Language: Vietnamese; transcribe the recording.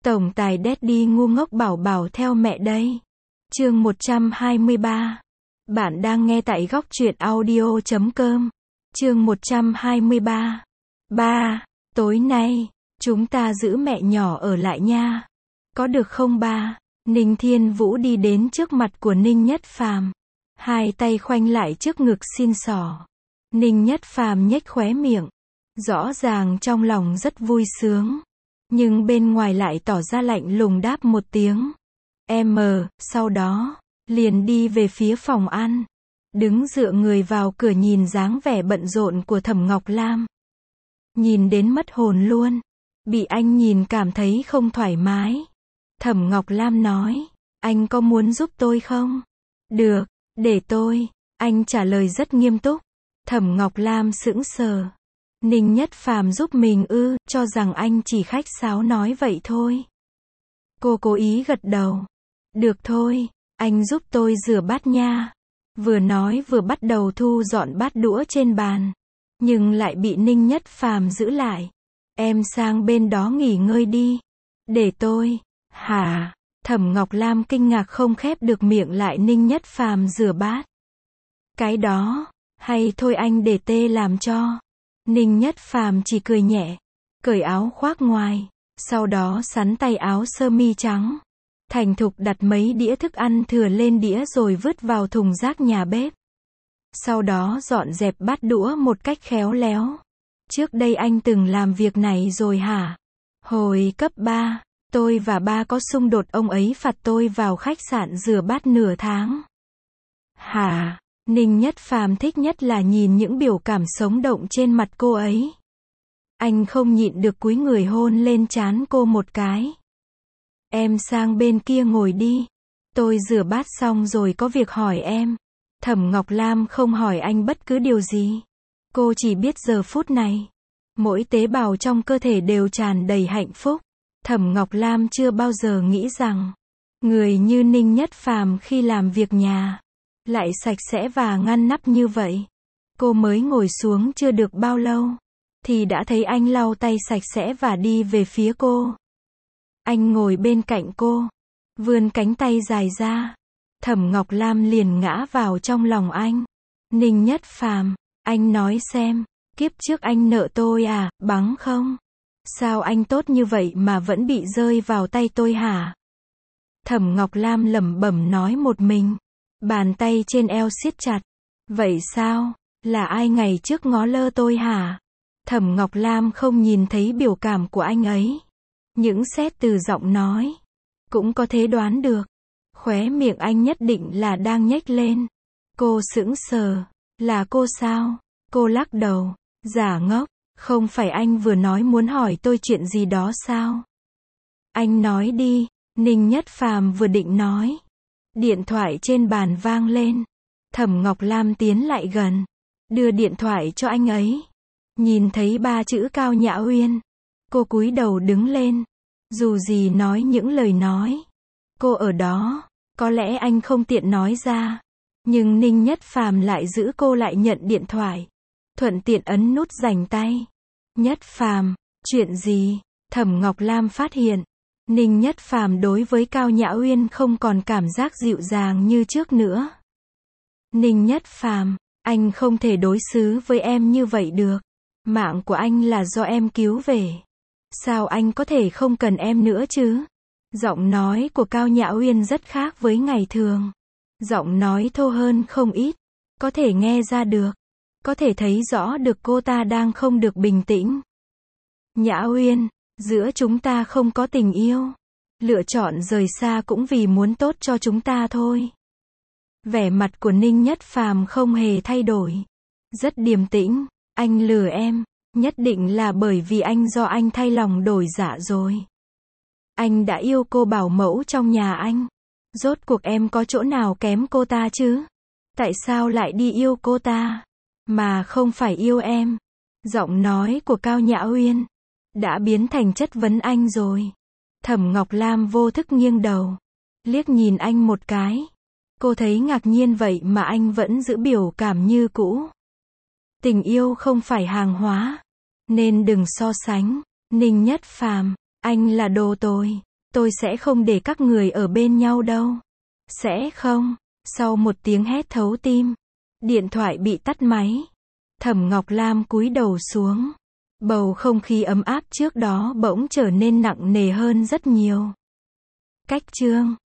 Tổng tài Daddy ngu ngốc bảo bảo theo mẹ đây. Chương 123. Bạn đang nghe tại góc truyện audio.com. Chương 123. Ba, tối nay, chúng ta giữ mẹ nhỏ ở lại nha. Có được không ba? Ninh Thiên Vũ đi đến trước mặt của Ninh Nhất Phàm. Hai tay khoanh lại trước ngực xin xỏ. Ninh Nhất Phàm nhếch khóe miệng. Rõ ràng trong lòng rất vui sướng. Nhưng bên ngoài lại tỏ ra lạnh lùng đáp một tiếng. Sau đó, liền đi về phía phòng ăn. Đứng dựa người vào cửa nhìn dáng vẻ bận rộn của Thẩm Ngọc Lam. Nhìn đến mất hồn luôn. Bị anh nhìn cảm thấy không thoải mái. Thẩm Ngọc Lam nói, anh có muốn giúp tôi không? Được, để tôi. Anh trả lời rất nghiêm túc. Thẩm Ngọc Lam sững sờ. Ninh Nhất Phàm giúp mình ư, cho rằng anh chỉ khách sáo nói vậy thôi. Cô cố ý gật đầu. Được thôi, anh giúp tôi rửa bát nha. Vừa nói vừa bắt đầu thu dọn bát đũa trên bàn. Nhưng lại bị Ninh Nhất Phàm giữ lại. Em sang bên đó nghỉ ngơi đi. Để tôi. Hả? Thẩm Ngọc Lam kinh ngạc không khép được miệng lại Ninh Nhất Phàm rửa bát. Cái đó, hay thôi anh để tê làm cho. Ninh Nhất Phàm chỉ cười nhẹ, cởi áo khoác ngoài, sau đó xắn tay áo sơ mi trắng. Thành thục đặt mấy đĩa thức ăn thừa lên đĩa rồi vứt vào thùng rác nhà bếp. Sau đó dọn dẹp bát đũa một cách khéo léo. Trước đây anh từng làm việc này rồi hả? Hồi cấp 3, tôi và ba có xung đột, ông ấy phạt tôi vào khách sạn rửa bát nửa tháng. Hả? Ninh Nhất Phàm thích nhất là nhìn những biểu cảm sống động trên mặt cô ấy. Anh không nhịn được cúi người hôn lên trán cô một cái. Em sang bên kia ngồi đi. Tôi rửa bát xong rồi có việc hỏi em. Thẩm Ngọc Lam không hỏi anh bất cứ điều gì. Cô chỉ biết giờ phút này, mỗi tế bào trong cơ thể đều tràn đầy hạnh phúc. Thẩm Ngọc Lam chưa bao giờ nghĩ rằng, người như Ninh Nhất Phàm khi làm việc nhà, lại sạch sẽ và ngăn nắp như vậy. Cô mới ngồi xuống chưa được bao lâu, thì đã thấy anh lau tay sạch sẽ và đi về phía cô. Anh ngồi bên cạnh cô, vươn cánh tay dài ra. Thẩm Ngọc Lam liền ngã vào trong lòng anh. Ninh Nhất Phàm, anh nói xem, kiếp trước anh nợ tôi à, bắn không? Sao anh tốt như vậy mà vẫn bị rơi vào tay tôi hả? Thẩm Ngọc Lam lẩm bẩm nói một mình. Bàn tay trên eo siết chặt. Vậy sao? Là ai ngày trước ngó lơ tôi hả? Thẩm Ngọc Lam không nhìn thấy biểu cảm của anh ấy. Những xét từ giọng nói, cũng có thể đoán được. Khóe miệng anh nhất định là đang nhếch lên. Cô sững sờ. Là cô sao? Cô lắc đầu. Giả ngốc. Không phải anh vừa nói muốn hỏi tôi chuyện gì đó sao? Anh nói đi. Ninh Nhất Phàm vừa định nói. Điện thoại trên bàn vang lên. Thẩm Ngọc Lam tiến lại gần, đưa điện thoại cho anh ấy. Nhìn thấy ba chữ Cao Nhã Uyên, cô cúi đầu đứng lên. Dù gì nói những lời nói, cô ở đó, có lẽ anh không tiện nói ra. Nhưng Ninh Nhất Phàm lại giữ cô lại nhận điện thoại. Thuận tiện ấn nút dành tay. Nhất Phàm, chuyện gì? Thẩm Ngọc Lam phát hiện, Ninh Nhất Phàm đối với Cao Nhã Uyên không còn cảm giác dịu dàng như trước nữa. Ninh Nhất Phàm, anh không thể đối xử với em như vậy được. Mạng của anh là do em cứu về. Sao anh có thể không cần em nữa chứ? Giọng nói của Cao Nhã Uyên rất khác với ngày thường. Giọng nói thô hơn không ít. Có thể nghe ra được. Có thể thấy rõ được cô ta đang không được bình tĩnh. Nhã Uyên, giữa chúng ta không có tình yêu. Lựa chọn rời xa cũng vì muốn tốt cho chúng ta thôi. Vẻ mặt của Ninh Nhất Phàm không hề thay đổi. Rất điềm tĩnh. Anh lừa em, nhất định là bởi vì do anh thay lòng đổi dạ rồi. Anh đã yêu cô bảo mẫu trong nhà anh. Rốt cuộc em có chỗ nào kém cô ta chứ? Tại sao lại đi yêu cô ta, mà không phải yêu em? Giọng nói của Cao Nhã Uyên đã biến thành chất vấn anh rồi. Thẩm Ngọc Lam vô thức nghiêng đầu, liếc nhìn anh một cái. Cô thấy ngạc nhiên vậy mà anh vẫn giữ biểu cảm như cũ. Tình yêu không phải hàng hóa, nên đừng so sánh. Ninh Nhất Phàm, anh là đồ tồi. Tôi sẽ không để các người ở bên nhau đâu. Sẽ không. Sau một tiếng hét thấu tim, điện thoại bị tắt máy. Thẩm Ngọc Lam cúi đầu xuống. Bầu không khí ấm áp trước đó bỗng trở nên nặng nề hơn rất nhiều. Cách chương